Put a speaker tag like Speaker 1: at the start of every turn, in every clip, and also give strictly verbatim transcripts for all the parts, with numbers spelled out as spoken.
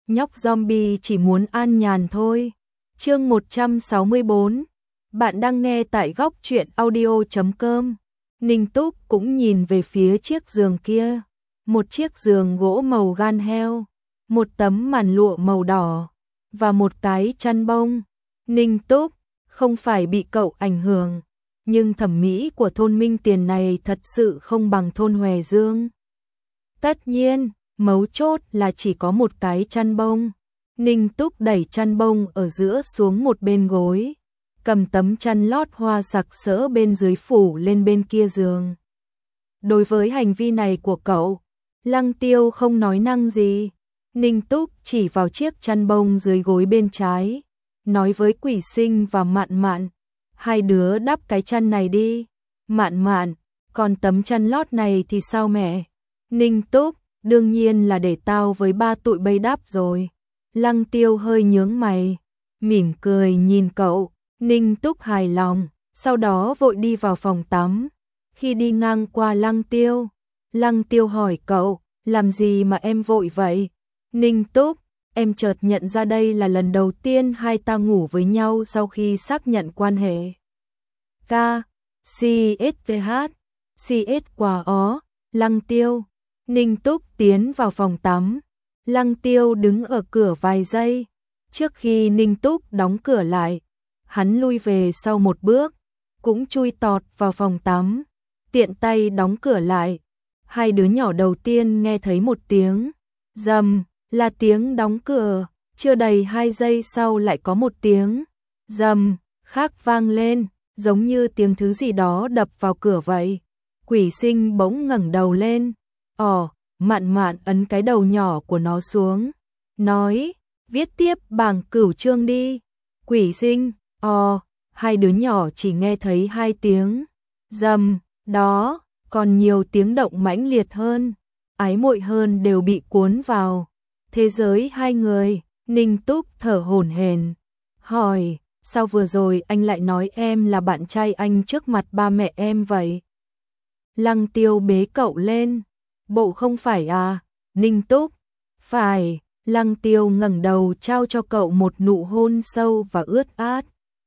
Speaker 1: nhóc zombie chỉ muốn an nhàn thôi. Chương một trăm sáu mươi bốn. Bạn đang nghe tại góc truyện audio chấm com. Ninh Túc cũng nhìn về phía chiếc giường kia, một chiếc giường gỗ màu gan heo, một tấm màn lụa màu đỏ và một cái chăn bông. Ninh Túc, không phải bị cậu ảnh hưởng, nhưng thẩm mỹ của thôn Minh Tiền này thật sự không bằng thôn Hòe Dương. Tất nhiên, mấu chốt là chỉ có một cái chăn bông. Ninh Túc đẩy chăn bông ở giữa xuống một bên gối, cầm tấm chăn lót hoa sặc sỡ bên dưới phủ lên bên kia giường. Đối với hành vi này của cậu, Lăng Tiêu không nói năng gì. Ninh Túc chỉ vào chiếc chăn bông dưới gối bên trái, nói với Quỷ Sinh và Mạn Mạn, hai đứa đắp cái chăn này đi. Mạn Mạn, còn tấm chăn lót này thì sao mẹ? Ninh Túc, đương nhiên là để tao với ba tụi bay đắp rồi. Lăng Tiêu hơi nhướng mày, mỉm cười nhìn cậu. Ninh Túc hài lòng, sau đó vội đi vào phòng tắm. Khi đi ngang qua Lăng Tiêu, Lăng Tiêu hỏi cậu, làm gì mà em vội vậy? Ninh Túc, em chợt nhận ra đây là lần đầu tiên hai ta ngủ với nhau sau khi xác nhận quan hệ. K, C S T H, C S quả ó, Lăng Tiêu. Ninh Túc tiến vào phòng tắm. Lăng Tiêu đứng ở cửa vài giây. Trước khi Ninh Túc đóng cửa lại, hắn lui về sau một bước, cũng chui tọt vào phòng tắm, tiện tay đóng cửa lại. Hai đứa nhỏ đầu tiên nghe thấy một tiếng rầm, là tiếng đóng cửa, chưa đầy hai giây sau lại có một tiếng rầm khác vang lên, giống như tiếng thứ gì đó đập vào cửa vậy. Quỷ Sinh bỗng ngẩng đầu lên, ồ, Mạn Mạn ấn cái đầu nhỏ của nó xuống, nói, viết tiếp bảng cửu chương đi. Quỷ Sinh, ồ, hai đứa nhỏ chỉ nghe thấy hai tiếng rầm, đó, còn nhiều tiếng động mãnh liệt hơn, ái muội hơn đều bị cuốn vào thế giới hai người. Ninh Túc thở hổn hển, hỏi, sao vừa rồi anh lại nói em là bạn trai anh trước mặt ba mẹ em vậy? Lăng Tiêu bế cậu lên, bộ không phải à? Ninh Túc, phải. Lăng Tiêu ngẩng đầu trao cho cậu một nụ hôn sâu và ướt át.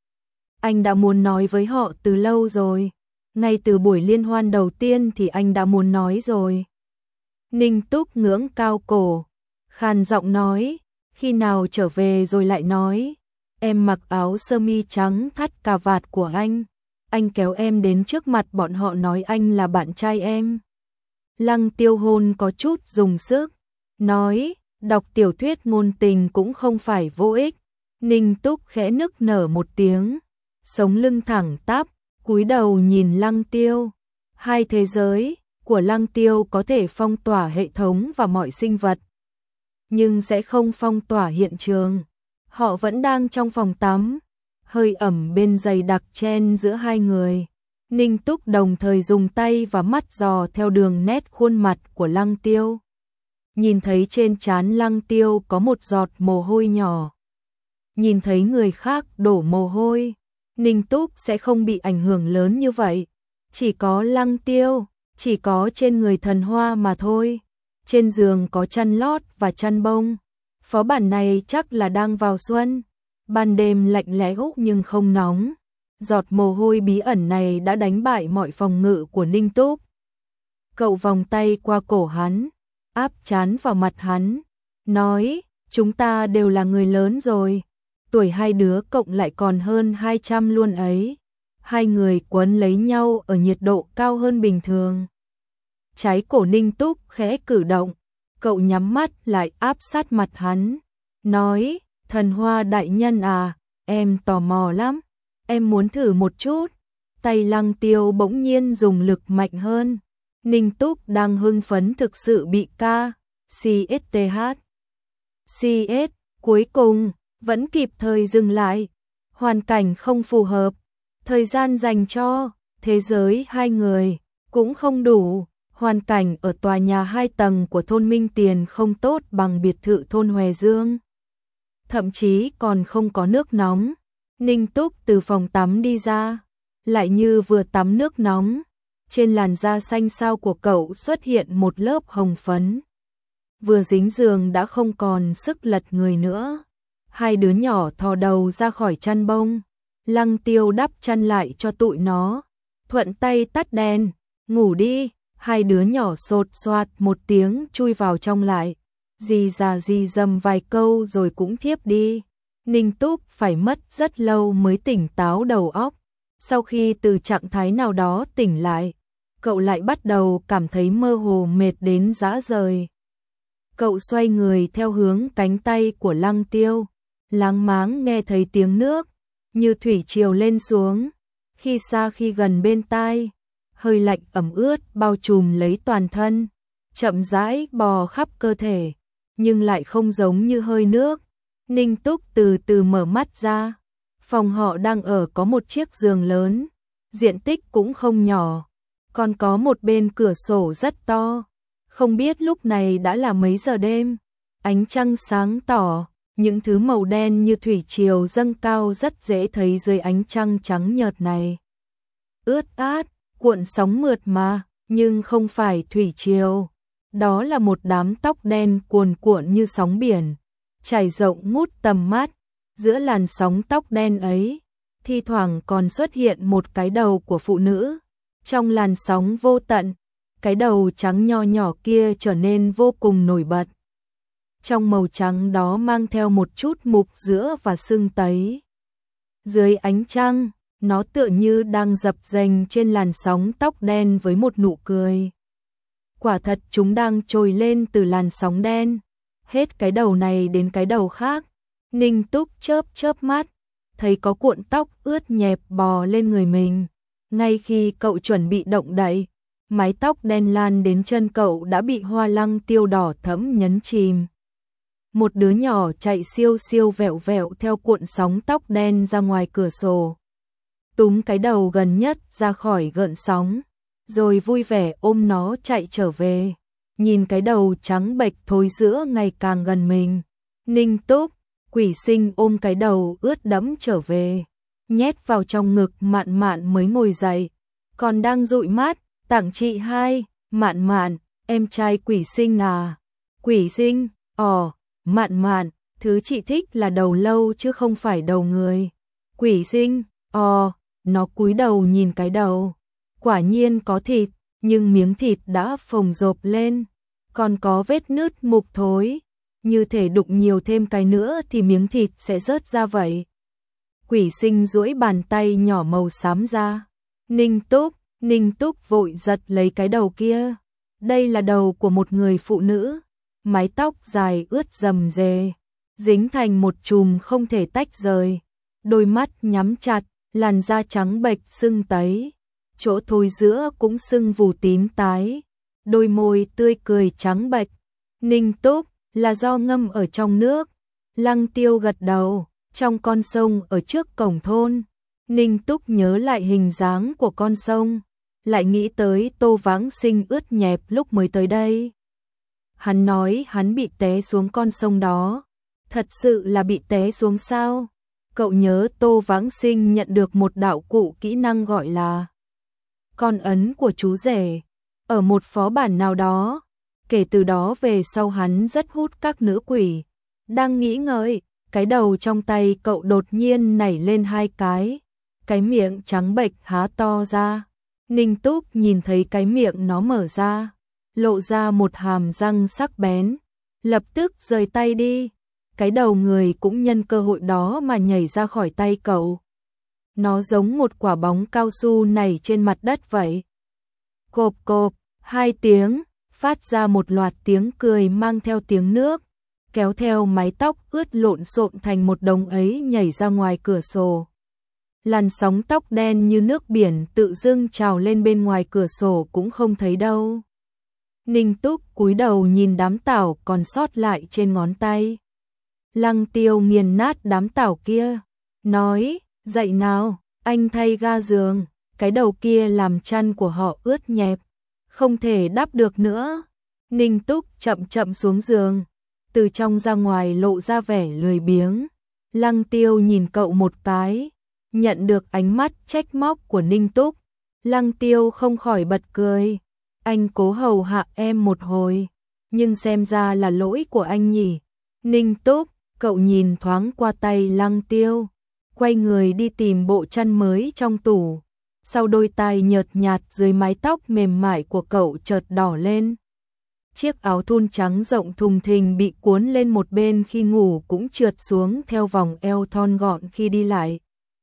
Speaker 1: Anh đã muốn nói với họ từ lâu rồi, ngay từ buổi liên hoan đầu tiên thì anh đã muốn nói rồi. Ninh Túc ngưỡng cao cổ, khàn giọng nói, khi nào trở về rồi lại nói. Em mặc áo sơ mi trắng thắt cà vạt của anh, anh kéo em đến trước mặt bọn họ nói anh là bạn trai em. Lăng Tiêu hôn có chút dùng sức, nói, đọc tiểu thuyết ngôn tình cũng không phải vô ích. Ninh Túc khẽ nức nở một tiếng, sống lưng thẳng tắp, cúi đầu nhìn Lăng Tiêu. Hai thế giới của Lăng Tiêu có thể phong tỏa hệ thống và mọi sinh vật, nhưng sẽ không phong tỏa hiện trường. Họ vẫn đang trong phòng tắm, hơi ẩm bên dày đặc chen giữa hai người. Ninh Túc đồng thời dùng tay và mắt dò theo đường nét khuôn mặt của Lăng Tiêu. Nhìn thấy trên trán Lăng Tiêu có một giọt mồ hôi nhỏ. Nhìn thấy người khác đổ mồ hôi, Ninh Túc sẽ không bị ảnh hưởng lớn như vậy. Chỉ có Lăng Tiêu, chỉ có trên người thần hoa mà thôi. Trên giường có chăn lót và chăn bông. Phó bản này chắc là đang vào xuân. Ban đêm lạnh lẽo nhưng không nóng. Giọt mồ hôi bí ẩn này đã đánh bại mọi phòng ngự của Ninh Túc. Cậu vòng tay qua cổ hắn, áp trán vào mặt hắn, nói, chúng ta đều là người lớn rồi. Tuổi hai đứa cộng lại còn hơn hai trăm luôn ấy. Hai người quấn lấy nhau ở nhiệt độ cao hơn bình thường. Trái cổ Ninh Túc khẽ cử động, cậu nhắm mắt lại áp sát mặt hắn, nói, thần hoa đại nhân à, em tò mò lắm, em muốn thử một chút. Tay Lăng Tiêu bỗng nhiên dùng lực mạnh hơn. Ninh Túc đang hưng phấn thực sự bị K, C S T H, C S, cuối cùng, vẫn kịp thời dừng lại. Hoàn cảnh không phù hợp, thời gian dành cho thế giới hai người cũng không đủ. Hoàn cảnh ở tòa nhà hai tầng của thôn Minh Tiền không tốt bằng biệt thự thôn Hòe Dương. Thậm chí còn không có nước nóng. Ninh Túc từ phòng tắm đi ra, lại như vừa tắm nước nóng. Trên làn da xanh xao của cậu xuất hiện một lớp hồng phấn. vừa dính giường đã không còn sức lật người nữa. Hai đứa nhỏ thò đầu ra khỏi chăn bông, Lăng Tiêu đắp chăn lại cho tụi nó, thuận tay tắt đèn, ngủ đi. Hai đứa nhỏ sột soạt một tiếng chui vào trong lại, dì già dì dầm vài câu rồi cũng thiếp đi. Ninh Túc phải mất rất lâu mới tỉnh táo đầu óc. Sau khi từ trạng thái nào đó tỉnh lại, cậu lại bắt đầu cảm thấy mơ hồ mệt đến rã rời. Cậu xoay người theo hướng cánh tay của Lăng Tiêu, láng máng nghe thấy tiếng nước như thủy triều lên xuống, khi xa khi gần bên tai, hơi lạnh ẩm ướt bao trùm lấy toàn thân, chậm rãi bò khắp cơ thể, nhưng lại không giống như hơi nước. Ninh Túc từ từ mở mắt ra. Phòng họ đang ở có một chiếc giường lớn, diện tích cũng không nhỏ, còn có một bên cửa sổ rất to. Không biết lúc này đã là mấy giờ đêm, ánh trăng sáng tỏ, những thứ màu đen như thủy triều dâng cao rất dễ thấy dưới ánh trăng trắng nhợt này. Ướt át, cuộn sóng mượt mà, nhưng không phải thủy triều. Đó là một đám tóc đen cuồn cuộn như sóng biển, trải rộng ngút tầm mắt. Giữa làn sóng tóc đen ấy, thi thoảng còn xuất hiện một cái đầu của phụ nữ. Trong làn sóng vô tận, cái đầu trắng nho nhỏ kia trở nên vô cùng nổi bật. Trong màu trắng đó mang theo một chút mục giữa và sưng tấy. Dưới ánh trăng, nó tựa như đang dập dềnh trên làn sóng tóc đen với một nụ cười. Quả thật chúng đang trồi lên từ làn sóng đen, hết cái đầu này đến cái đầu khác. Ninh Túc chớp chớp mắt, thấy có cuộn tóc ướt nhẹp bò lên người mình. Ngay khi cậu chuẩn bị động đậy, mái tóc đen lan đến chân cậu đã bị hoa Lăng Tiêu đỏ thẫm nhấn chìm. Một đứa nhỏ chạy siêu siêu vẹo vẹo theo cuộn sóng tóc đen ra ngoài cửa sổ, túm cái đầu gần nhất ra khỏi gợn sóng, rồi vui vẻ ôm nó chạy trở về. Nhìn cái đầu trắng bệch thối rữa ngày càng gần mình, Ninh Túc, Quỷ Sinh ôm cái đầu ướt đẫm trở về, nhét vào trong ngực Mạn Mạn mới ngồi dậy, còn đang dụi mắt, tặng chị hai. Mạn Mạn, em trai Quỷ Sinh à? Quỷ Sinh, ồ, Mạn Mạn, thứ chị thích là đầu lâu chứ không phải đầu người. Quỷ Sinh, ồ, nó cúi đầu nhìn cái đầu, quả nhiên có thịt, nhưng miếng thịt đã phồng rộp lên, còn có vết nứt mục thối, như thể đụng nhiều thêm cái nữa thì miếng thịt sẽ rớt ra vậy. Quỷ Sinh duỗi bàn tay nhỏ màu xám ra. Ninh Túc, Ninh Túc vội giật lấy cái đầu kia. Đây là đầu của một người phụ nữ, mái tóc dài ướt rầm rề, dính thành một chùm không thể tách rời, đôi mắt nhắm chặt, làn da trắng bệch sưng tấy, chỗ thối giữa cũng sưng vù tím tái, đôi môi tươi cười trắng bệch. Ninh Túc, là do ngâm ở trong nước. Lăng Tiêu gật đầu. Trong con sông ở trước cổng thôn, Ninh Túc nhớ lại hình dáng của con sông, lại nghĩ tới Tô Vãng Sinh ướt nhẹp lúc mới tới đây. Hắn nói hắn bị té xuống con sông đó. Thật sự là bị té xuống sao? Cậu nhớ Tô Vãng Sinh nhận được một đạo cụ kỹ năng gọi là con ấn của chú rể ở một phó bản nào đó. Kể từ đó về sau hắn rất hút các nữ quỷ. Đang nghĩ ngợi, cái đầu trong tay cậu đột nhiên nảy lên hai cái, cái miệng trắng bệch há to ra. Ninh Túc nhìn thấy cái miệng nó mở ra, lộ ra một hàm răng sắc bén, lập tức rời tay đi. Cái đầu người cũng nhân cơ hội đó mà nhảy ra khỏi tay cậu. Nó giống một quả bóng cao su nảy trên mặt đất vậy. Cộp cộp, hai tiếng, phát ra một loạt tiếng cười mang theo tiếng nước, kéo theo mái tóc ướt lộn xộn thành một đống ấy nhảy ra ngoài cửa sổ. Làn sóng tóc đen như nước biển tự dưng trào lên bên ngoài cửa sổ cũng không thấy đâu. Ninh Túc cúi đầu nhìn đám tảo còn sót lại trên ngón tay. Lăng Tiêu nghiền nát đám tảo kia, nói, dậy nào, anh thay ga giường, cái đầu kia làm chăn của họ ướt nhẹp, không thể đắp được nữa. Ninh Túc chậm chậm xuống giường, từ trong ra ngoài lộ ra vẻ lười biếng. Lăng Tiêu nhìn cậu một cái, nhận được ánh mắt trách móc của Ninh Túc. Lăng Tiêu không khỏi bật cười, anh cố hầu hạ em một hồi, nhưng xem ra là lỗi của anh nhỉ. Ninh Túc, cậu nhìn thoáng qua tay Lăng Tiêu, quay người đi tìm bộ chăn mới trong tủ. Sau đôi tai nhợt nhạt dưới mái tóc mềm mại của cậu chợt đỏ lên. Chiếc áo thun trắng rộng thùng thình bị cuốn lên một bên khi ngủ cũng trượt xuống theo vòng eo thon gọn khi đi lại.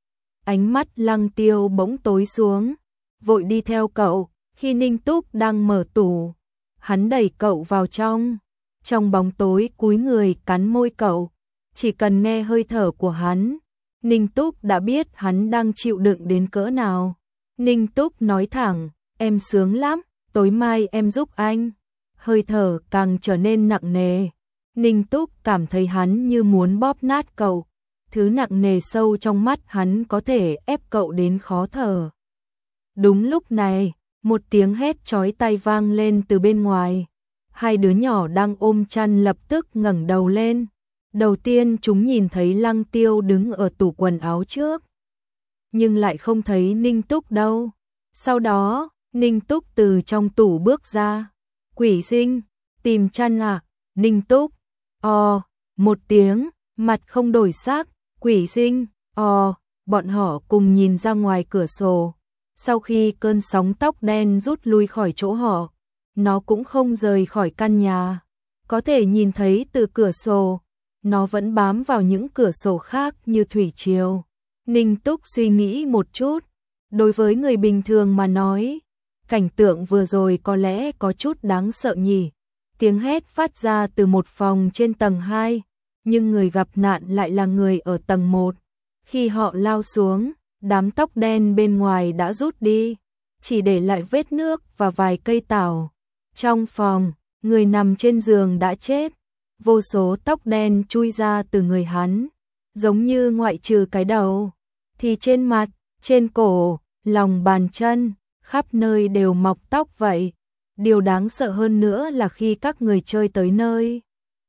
Speaker 1: Ánh mắt Lăng Tiêu bỗng tối xuống, vội đi theo cậu. Khi Ninh Túc đang mở tủ, hắn đẩy cậu vào trong. Trong bóng tối cúi người cắn môi cậu. Chỉ cần nghe hơi thở của hắn, Ninh Túc đã biết hắn đang chịu đựng đến cỡ nào. Ninh Túc nói thẳng, em sướng lắm, tối mai em giúp anh. Hơi thở càng trở nên nặng nề. Ninh Túc cảm thấy hắn như muốn bóp nát cậu. Thứ nặng nề sâu trong mắt hắn có thể ép cậu đến khó thở. Đúng lúc này, một tiếng hét chói tai vang lên từ bên ngoài. Hai đứa nhỏ đang ôm chăn lập tức ngẩng đầu lên. Đầu tiên chúng nhìn thấy Lăng Tiêu đứng ở tủ quần áo trước, nhưng lại không thấy Ninh Túc đâu. Sau đó, Ninh Túc từ trong tủ bước ra. Quỷ sinh, tìm chăn à? Ninh Túc, ò, một tiếng, mặt không đổi sắc. Quỷ sinh, ò, bọn họ cùng nhìn ra ngoài cửa sổ. Sau khi cơn sóng tóc đen rút lui khỏi chỗ họ, nó cũng không rời khỏi căn nhà. Có thể nhìn thấy từ cửa sổ, nó vẫn bám vào những cửa sổ khác như thủy triều. Ninh Túc suy nghĩ một chút. Đối với người bình thường mà nói, cảnh tượng vừa rồi có lẽ có chút đáng sợ nhỉ. Tiếng hét phát ra từ một phòng trên tầng hai, nhưng người gặp nạn lại là người ở tầng một. Khi họ lao xuống, đám tóc đen bên ngoài đã rút đi, chỉ để lại vết nước và vài cây tảo. Trong phòng, người nằm trên giường đã chết. Vô số tóc đen chui ra từ người hắn, giống như ngoại trừ cái đầu, thì trên mặt, trên cổ, lòng bàn chân, khắp nơi đều mọc tóc vậy. Điều đáng sợ hơn nữa là khi các người chơi tới nơi,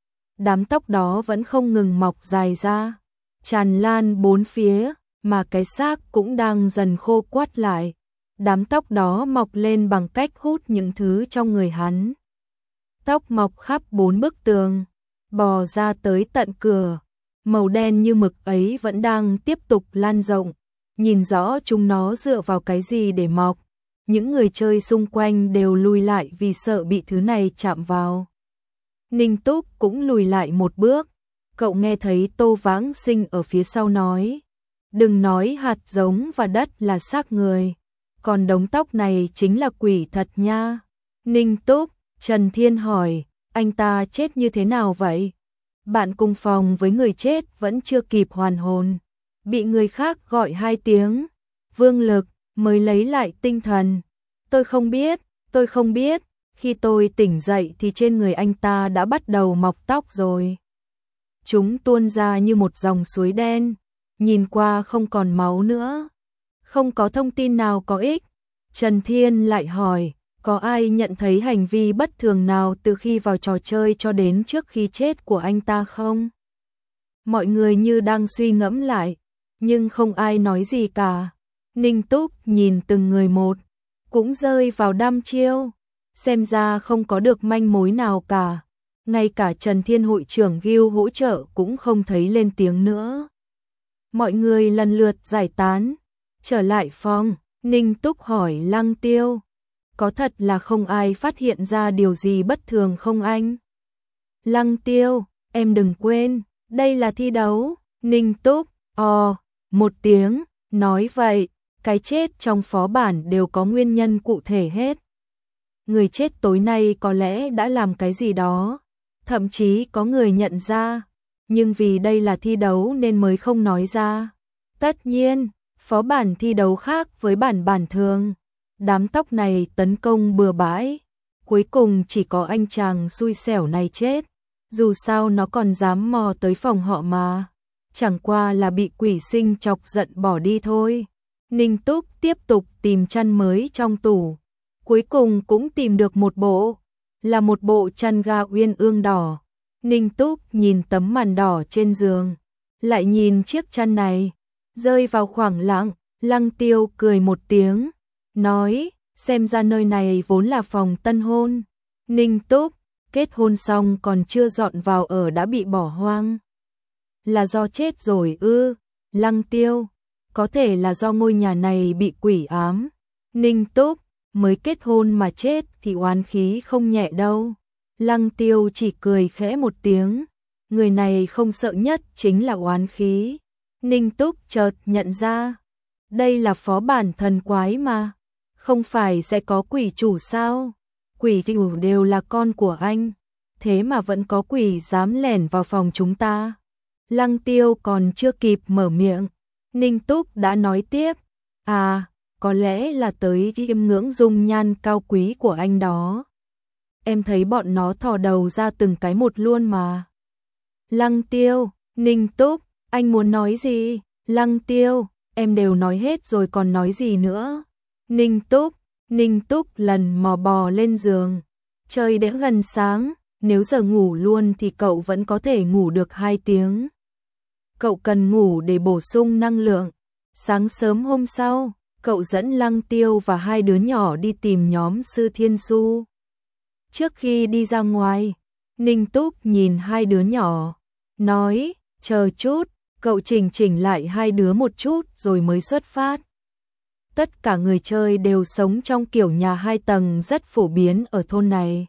Speaker 1: đám tóc đó vẫn không ngừng mọc dài ra, tràn lan bốn phía, mà cái xác cũng đang dần khô quắt lại. Đám tóc đó mọc lên bằng cách hút những thứ trong người hắn. Tóc mọc khắp bốn bức tường, bò ra tới tận cửa. Màu đen như mực ấy vẫn đang tiếp tục lan rộng. Nhìn rõ chúng nó dựa vào cái gì để mọc. Những người chơi xung quanh đều lùi lại vì sợ bị thứ này chạm vào. Ninh Túc cũng lùi lại một bước. Cậu nghe thấy Tô Vãng Sinh ở phía sau nói, đừng nói hạt giống và đất là xác người, còn đống tóc này chính là quỷ thật nha. Ninh Túc, Trần Thiên hỏi, anh ta chết như thế nào vậy? Bạn cùng phòng với người chết vẫn chưa kịp hoàn hồn, bị người khác gọi hai tiếng, Vương Lực mới lấy lại tinh thần. Tôi không biết, tôi không biết, khi tôi tỉnh dậy thì trên người anh ta đã bắt đầu mọc tóc rồi. Chúng tuôn ra như một dòng suối đen, nhìn qua không còn máu nữa. Không có thông tin nào có ích. Trần Thiên lại hỏi, có ai nhận thấy hành vi bất thường nào từ khi vào trò chơi cho đến trước khi chết của anh ta không? Mọi người như đang suy ngẫm lại, nhưng không ai nói gì cả. Ninh Túc nhìn từng người một, cũng rơi vào đăm chiêu, xem ra không có được manh mối nào cả. Ngay cả Trần Thiên hội trưởng Gil hỗ trợ cũng không thấy lên tiếng nữa. Mọi người lần lượt giải tán, trở lại phòng. Ninh Túc hỏi Lăng Tiêu, có thật là không ai phát hiện ra điều gì bất thường không anh? Lăng Tiêu, em đừng quên, đây là thi đấu. Ninh Túc, ò, một tiếng, nói vậy, cái chết trong phó bản đều có nguyên nhân cụ thể hết. Người chết tối nay có lẽ đã làm cái gì đó, thậm chí có người nhận ra, nhưng vì đây là thi đấu nên mới không nói ra. Tất nhiên, phó bản thi đấu khác với bản bản thường. Đám tóc này tấn công bừa bãi, cuối cùng chỉ có anh chàng xui xẻo này chết. Dù sao nó còn dám mò tới phòng họ mà, chẳng qua là bị quỷ sinh chọc giận bỏ đi thôi. Ninh Túc tiếp tục tìm chăn mới trong tủ, cuối cùng cũng tìm được một bộ, là một bộ chăn ga uyên ương đỏ. Ninh Túc nhìn tấm màn đỏ trên giường, lại nhìn chiếc chăn này, rơi vào khoảng lặng. Lăng Tiêu cười một tiếng, nói, xem ra nơi này vốn là phòng tân hôn. Ninh Túc, kết hôn xong còn chưa dọn vào ở đã bị bỏ hoang. Là do chết rồi ư? Lăng Tiêu, có thể là do ngôi nhà này bị quỷ ám. Ninh Túc, mới kết hôn mà chết thì oán khí không nhẹ đâu. Lăng Tiêu chỉ cười khẽ một tiếng, người này không sợ nhất chính là oán khí. Ninh Túc chợt nhận ra, đây là phó bản thần quái mà, không phải sẽ có quỷ chủ sao? Quỷ chủ đều là con của anh, thế mà vẫn có quỷ dám lẻn vào phòng chúng ta. Lăng Tiêu còn chưa kịp mở miệng, Ninh Túc đã nói tiếp, à, có lẽ là tới chiêm ngưỡng dung nhan cao quý của anh đó. Em thấy bọn nó thò đầu ra từng cái một luôn mà. Lăng Tiêu, Ninh Túc, anh muốn nói gì? Lăng Tiêu, em đều nói hết rồi còn nói gì nữa? Ninh Túc, Ninh Túc lần mò bò lên giường. Trời đã gần sáng, nếu giờ ngủ luôn thì cậu vẫn có thể ngủ được hai tiếng. Cậu cần ngủ để bổ sung năng lượng. Sáng sớm hôm sau, cậu dẫn Lăng Tiêu và hai đứa nhỏ đi tìm nhóm Sư Thiên Su. Trước khi đi ra ngoài, Ninh Túc nhìn hai đứa nhỏ, nói, chờ chút, cậu chỉnh chỉnh lại hai đứa một chút rồi mới xuất phát. Tất cả người chơi đều sống trong kiểu nhà hai tầng rất phổ biến ở thôn này.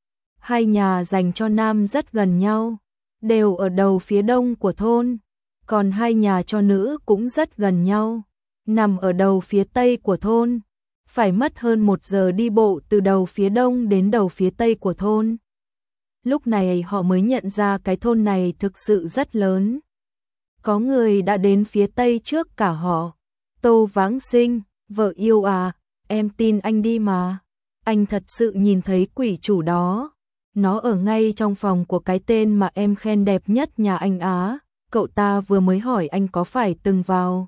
Speaker 1: Hai nhà dành cho nam rất gần nhau, đều ở đầu phía đông của thôn, còn hai nhà cho nữ cũng rất gần nhau, nằm ở đầu phía tây của thôn. Phải mất hơn một giờ đi bộ từ đầu phía đông đến đầu phía tây của thôn. Lúc này họ mới nhận ra cái thôn này thực sự rất lớn. Có người đã đến phía tây trước cả họ. Tô Vãng Sinh, vợ yêu à, em tin anh đi mà. Anh thật sự nhìn thấy quỷ chủ đó. Nó ở ngay trong phòng của cái tên mà em khen đẹp nhất nhà anh Á. Cậu ta vừa mới hỏi anh có phải từng vào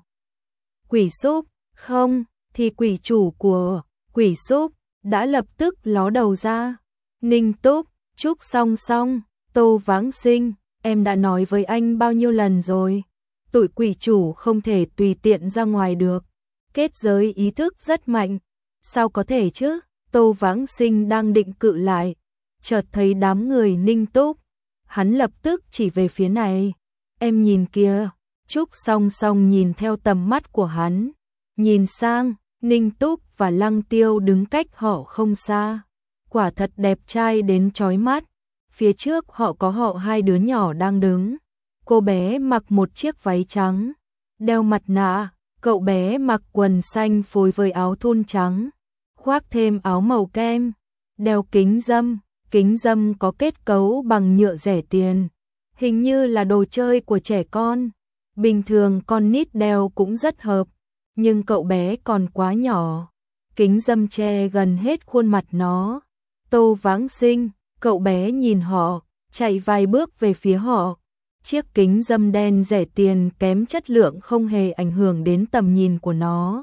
Speaker 1: quỷ súp, không? Thì quỷ chủ của quỷ súp đã lập tức ló đầu ra. Ninh Túc, Trúc Song Song, Tô Vãng Sinh, em đã nói với anh bao nhiêu lần rồi. Tụi quỷ chủ không thể tùy tiện ra ngoài được. Kết giới ý thức rất mạnh. Sao có thể chứ? Tô Vãng Sinh đang định cự lại, chợt thấy đám người Ninh Túc. Hắn lập tức chỉ về phía này. Em nhìn kìa. Trúc Song Song nhìn theo tầm mắt của hắn, nhìn sang, Ninh Túc và Lăng Tiêu đứng cách họ không xa. Quả thật đẹp trai đến chói mắt. Phía trước họ có họ hai đứa nhỏ đang đứng. Cô bé mặc một chiếc váy trắng, đeo mặt nạ, cậu bé mặc quần xanh phối với áo thun trắng, khoác thêm áo màu kem, đeo kính râm, kính râm có kết cấu bằng nhựa rẻ tiền, hình như là đồ chơi của trẻ con. Bình thường con nít đeo cũng rất hợp, nhưng cậu bé còn quá nhỏ, kính râm che gần hết khuôn mặt nó. Tô Vãng Sinh, cậu bé nhìn họ, chạy vài bước về phía họ. Chiếc kính râm đen rẻ tiền kém chất lượng không hề ảnh hưởng đến tầm nhìn của nó.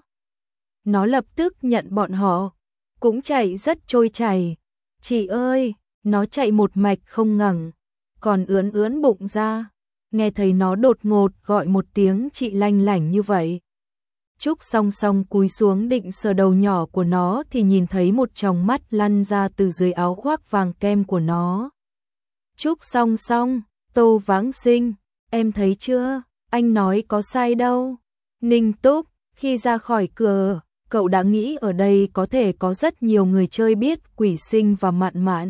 Speaker 1: Nó lập tức nhận bọn họ, cũng chạy rất trôi chảy. Chị ơi, nó chạy một mạch không ngừng, còn ướn ướn bụng ra. Nghe thấy nó đột ngột gọi một tiếng chị lanh lảnh như vậy. Trúc Song Song cúi xuống định sờ đầu nhỏ của nó thì nhìn thấy một tròng mắt lăn ra từ dưới áo khoác vàng kem của nó. Trúc Song Song, Tô Vãng Sinh, em thấy chưa, anh nói có sai đâu. Ninh Túc, khi ra khỏi cửa, cậu đã nghĩ ở đây có thể có rất nhiều người chơi biết Quỷ Sinh và Mạn Mạn.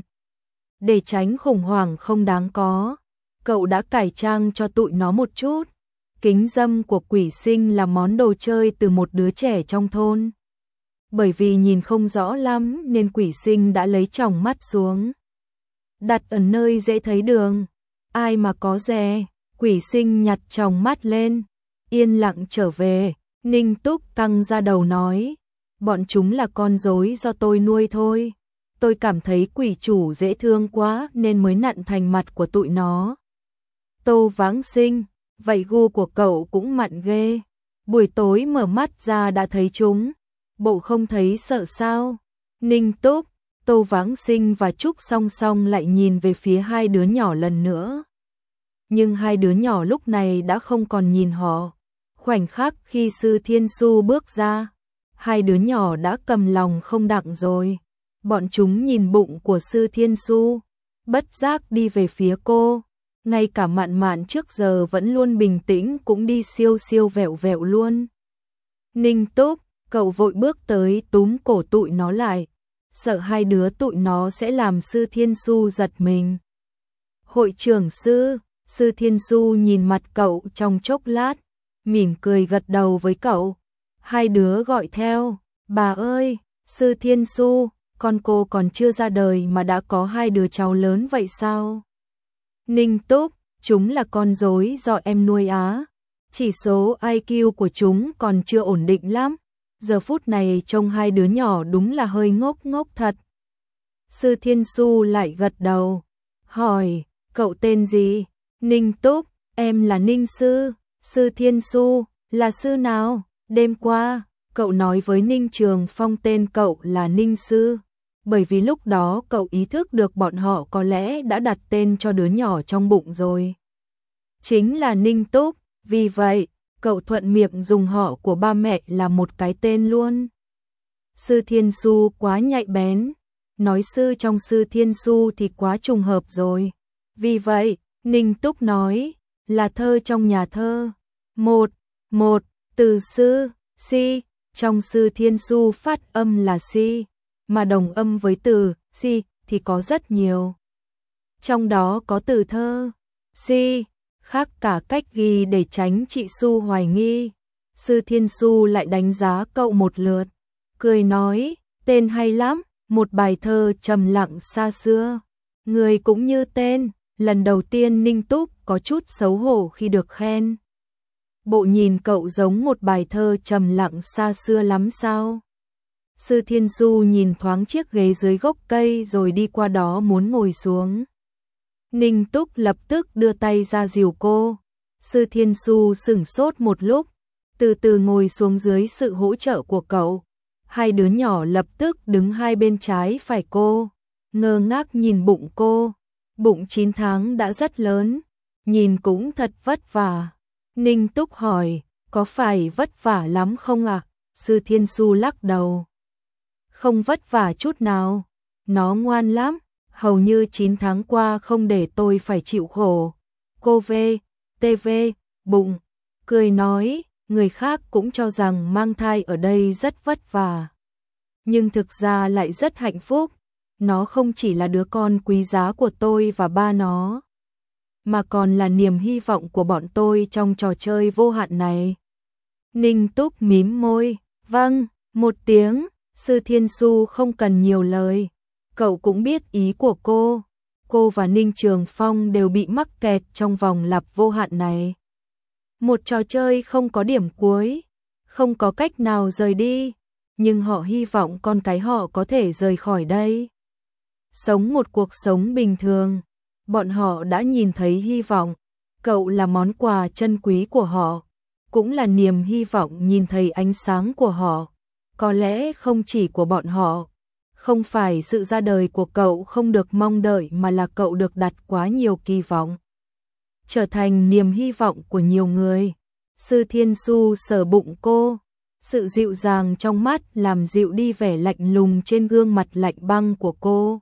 Speaker 1: Để tránh khủng hoảng không đáng có, cậu đã cải trang cho tụi nó một chút. Kính râm của Quỷ Sinh là món đồ chơi từ một đứa trẻ trong thôn. Bởi vì nhìn không rõ lắm nên Quỷ Sinh đã lấy tròng mắt xuống, đặt ở nơi dễ thấy đường. Ai mà có dè. Quỷ Sinh nhặt tròng mắt lên, yên lặng trở về. Ninh Túc căng ra đầu nói, bọn chúng là con rối do tôi nuôi thôi. Tôi cảm thấy quỷ chủ dễ thương quá nên mới nặn thành mặt của tụi nó. Tô Vãng Sinh, vậy gu của cậu cũng mặn ghê. Buổi tối mở mắt ra đã thấy chúng, bộ không thấy sợ sao? Ninh Túc, Tô Vãng Sinh và Trúc Song Song lại nhìn về phía hai đứa nhỏ lần nữa. Nhưng hai đứa nhỏ lúc này đã không còn nhìn họ. Khoảnh khắc khi Sư Thiên Su bước ra, hai đứa nhỏ đã cầm lòng không đặng rồi. Bọn chúng nhìn bụng của Sư Thiên Su, bất giác đi về phía cô. Ngay cả Mạn Mạn trước giờ vẫn luôn bình tĩnh cũng đi siêu siêu vẹo vẹo luôn. Ninh Túc, cậu vội bước tới túm cổ tụi nó lại, sợ hai đứa tụi nó sẽ làm Sư Thiên Su giật mình. Hội trưởng sư, Sư Thiên Su nhìn mặt cậu trong chốc lát, mỉm cười gật đầu với cậu. Hai đứa gọi theo, bà ơi, Sư Thiên Su, con cô còn chưa ra đời mà đã có hai đứa cháu lớn vậy sao? Ninh Túc, chúng là con rối do em nuôi á. Chỉ số i kiu của chúng còn chưa ổn định lắm. Giờ phút này trông hai đứa nhỏ đúng là hơi ngốc ngốc thật. Sư Thiên Su lại gật đầu, hỏi, cậu tên gì? Ninh Túc, em là Ninh Sư. Sư Thiên Su, là sư nào? Đêm qua, cậu nói với Ninh Trường Phong tên cậu là Ninh Sư. Bởi vì lúc đó cậu ý thức được bọn họ có lẽ đã đặt tên cho đứa nhỏ trong bụng rồi. Chính là Ninh Túc, vì vậy, cậu thuận miệng dùng họ của ba mẹ là một cái tên luôn. Sư Thiên Su quá nhạy bén, nói sư trong Sư Thiên Su thì quá trùng hợp rồi. Vì vậy, Ninh Túc nói, là thơ trong nhà thơ. Một, một, từ sư, si, trong Sư Thiên Su phát âm là si, mà đồng âm với từ si thì có rất nhiều. Trong đó có từ thơ, si, khác cả cách ghi để tránh chị Su hoài nghi. Sư Thiên Su lại đánh giá cậu một lượt, cười nói, tên hay lắm, một bài thơ trầm lặng xa xưa. Người cũng như tên, lần đầu tiên Ninh Túc có chút xấu hổ khi được khen. Bộ nhìn cậu giống một bài thơ trầm lặng xa xưa lắm sao? Sư Thiên Su nhìn thoáng chiếc ghế dưới gốc cây rồi đi qua đó muốn ngồi xuống. Ninh Túc lập tức đưa tay ra dìu cô. Sư Thiên Su sửng sốt một lúc, từ từ ngồi xuống dưới sự hỗ trợ của cậu. Hai đứa nhỏ lập tức đứng hai bên trái phải cô, ngơ ngác nhìn bụng cô. Bụng chín tháng đã rất lớn, nhìn cũng thật vất vả. Ninh Túc hỏi, có phải vất vả lắm không ạ? À? Sư Thiên Su lắc đầu. Không vất vả chút nào, nó ngoan lắm, hầu như chín tháng qua không để tôi phải chịu khổ. Cô V, tê vê, bụng, cười nói, người khác cũng cho rằng mang thai ở đây rất vất vả. Nhưng thực ra lại rất hạnh phúc, nó không chỉ là đứa con quý giá của tôi và ba nó, mà còn là niềm hy vọng của bọn tôi trong trò chơi vô hạn này. Ninh Túc mím môi, vâng, một tiếng. Sư Thiên Su không cần nhiều lời, cậu cũng biết ý của cô. Cô và Ninh Trường Phong đều bị mắc kẹt trong vòng lặp vô hạn này. Một trò chơi không có điểm cuối, không có cách nào rời đi, nhưng họ hy vọng con cái họ có thể rời khỏi đây. Sống một cuộc sống bình thường, bọn họ đã nhìn thấy hy vọng, cậu là món quà chân quý của họ, cũng là niềm hy vọng nhìn thấy ánh sáng của họ. Có lẽ không chỉ của bọn họ, không phải sự ra đời của cậu không được mong đợi mà là cậu được đặt quá nhiều kỳ vọng. Trở thành niềm hy vọng của nhiều người. Sư Thiên Su sờ bụng cô, sự dịu dàng trong mắt làm dịu đi vẻ lạnh lùng trên gương mặt lạnh băng của cô.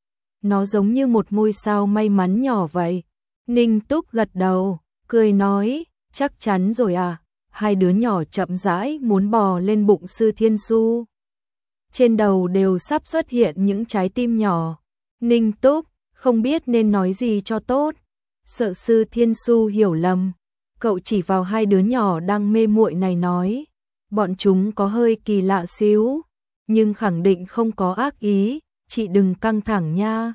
Speaker 1: Nó giống như một ngôi sao may mắn nhỏ vậy. Ninh Túc gật đầu, cười nói, chắc chắn rồi à. Hai đứa nhỏ chậm rãi muốn bò lên bụng Sư Thiên Su. Trên đầu đều sắp xuất hiện những trái tim nhỏ. Ninh Túc không biết nên nói gì cho tốt, sợ Sư Thiên Su hiểu lầm. Cậu chỉ vào hai đứa nhỏ đang mê muội này nói, bọn chúng có hơi kỳ lạ xíu, nhưng khẳng định không có ác ý, chị đừng căng thẳng nha.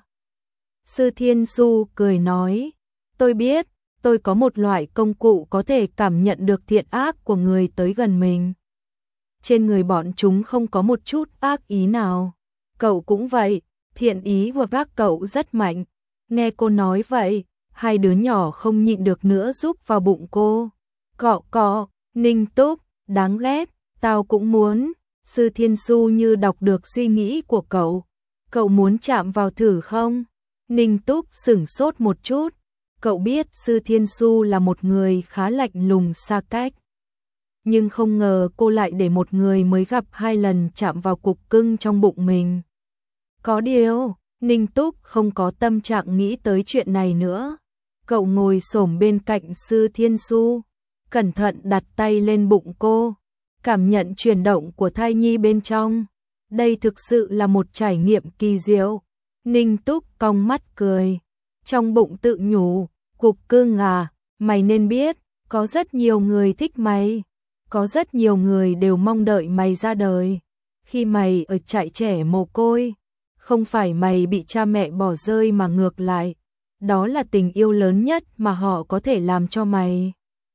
Speaker 1: Sư Thiên Su cười nói, tôi biết. Tôi có một loại công cụ có thể cảm nhận được thiện ác của người tới gần mình. Trên người bọn chúng không có một chút ác ý nào. Cậu cũng vậy, thiện ý của các cậu rất mạnh. Nghe cô nói vậy, hai đứa nhỏ không nhịn được nữa giúp vào bụng cô. Cọ cọ, Ninh Túc, đáng ghét, tao cũng muốn. Sư Thiên Su như đọc được suy nghĩ của cậu. Cậu muốn chạm vào thử không? Ninh Túc sửng sốt một chút. Cậu biết Sư Thiên Su là một người khá lạnh lùng xa cách. Nhưng không ngờ cô lại để một người mới gặp hai lần chạm vào cục cưng trong bụng mình. Có điều, Ninh Túc không có tâm trạng nghĩ tới chuyện này nữa. Cậu ngồi xổm bên cạnh Sư Thiên Xu, cẩn thận đặt tay lên bụng cô, cảm nhận chuyển động của thai nhi bên trong. Đây thực sự là một trải nghiệm kỳ diệu. Ninh Túc cong mắt cười, trong bụng tự nhủ, Cục Cưng à, mày nên biết, có rất nhiều người thích mày, có rất nhiều người đều mong đợi mày ra đời. Khi mày ở trại trẻ mồ côi, không phải mày bị cha mẹ bỏ rơi mà ngược lại, đó là tình yêu lớn nhất mà họ có thể làm cho mày.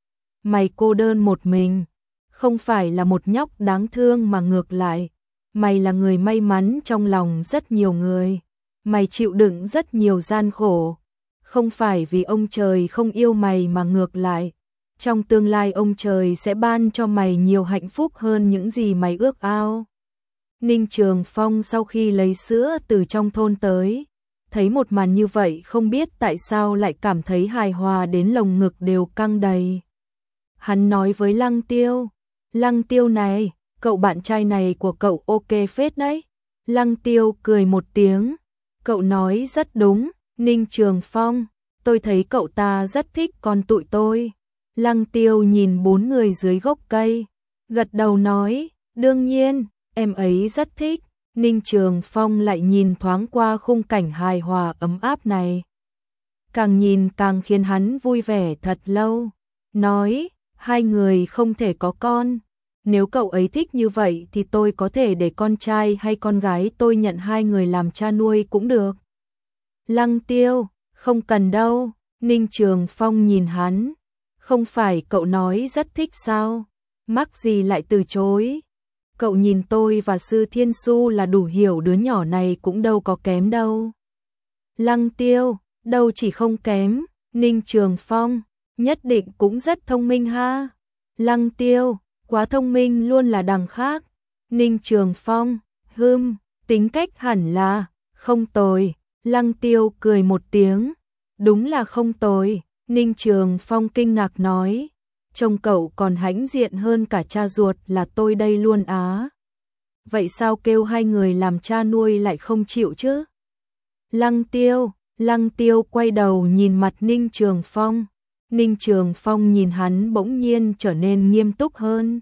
Speaker 1: Mày cô đơn một mình, không phải là một nhóc đáng thương mà ngược lại, mày là người may mắn trong lòng rất nhiều người. Mày chịu đựng rất nhiều gian khổ, không phải vì ông trời không yêu mày mà ngược lại, trong tương lai ông trời sẽ ban cho mày nhiều hạnh phúc hơn những gì mày ước ao. Ninh Trường Phong sau khi lấy sữa từ trong thôn tới, thấy một màn như vậy không biết tại sao lại cảm thấy hài hòa đến lồng ngực đều căng đầy. Hắn nói với Lăng Tiêu, Lăng Tiêu này, cậu bạn trai này của cậu ok phết đấy. Lăng Tiêu cười một tiếng, cậu nói rất đúng, Ninh Trường Phong, tôi thấy cậu ta rất thích con tụi tôi. Lăng Tiêu nhìn bốn người dưới gốc cây, gật đầu nói, đương nhiên, em ấy rất thích. Ninh Trường Phong lại nhìn thoáng qua khung cảnh hài hòa ấm áp này. Càng nhìn càng khiến hắn vui vẻ thật lâu, nói, hai người không thể có con. Nếu cậu ấy thích như vậy thì tôi có thể để con trai hay con gái tôi nhận hai người làm cha nuôi cũng được. Lăng Tiêu, không cần đâu. Ninh Trường Phong nhìn hắn, không phải cậu nói rất thích sao, mắc gì lại từ chối. Cậu nhìn tôi và Sư Thiên Xu là đủ hiểu đứa nhỏ này cũng đâu có kém đâu. Lăng Tiêu, đâu chỉ không kém. Ninh Trường Phong, nhất định cũng rất thông minh ha. Lăng Tiêu, quá thông minh luôn là đằng khác. Ninh Trường Phong, hừm, tính cách hẳn là không tồi. Lăng Tiêu cười một tiếng, đúng là không tồi. Ninh Trường Phong kinh ngạc nói, trông cậu còn hãnh diện hơn cả cha ruột là tôi đây luôn á. Vậy sao kêu hai người làm cha nuôi lại không chịu chứ? Lăng Tiêu, Lăng Tiêu quay đầu nhìn mặt Ninh Trường Phong. Ninh Trường Phong nhìn hắn bỗng nhiên trở nên nghiêm túc hơn.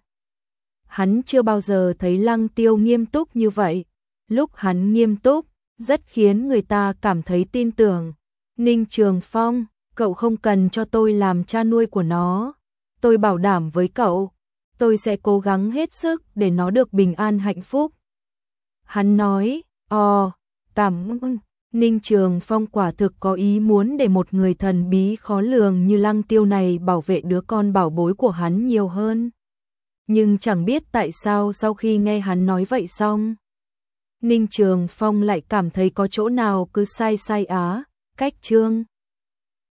Speaker 1: Hắn chưa bao giờ thấy Lăng Tiêu nghiêm túc như vậy. Lúc hắn nghiêm túc, rất khiến người ta cảm thấy tin tưởng. Ninh Trường Phong, cậu không cần cho tôi làm cha nuôi của nó. Tôi bảo đảm với cậu, tôi sẽ cố gắng hết sức để nó được bình an hạnh phúc. Hắn nói, ồ, cảm ơn. Ninh Trường Phong quả thực có ý muốn để một người thần bí khó lường như Lăng Tiêu này bảo vệ đứa con bảo bối của hắn nhiều hơn. Nhưng chẳng biết tại sao sau khi nghe hắn nói vậy xong, Ninh Trường Phong lại cảm thấy có chỗ nào cứ sai sai á. Cách chương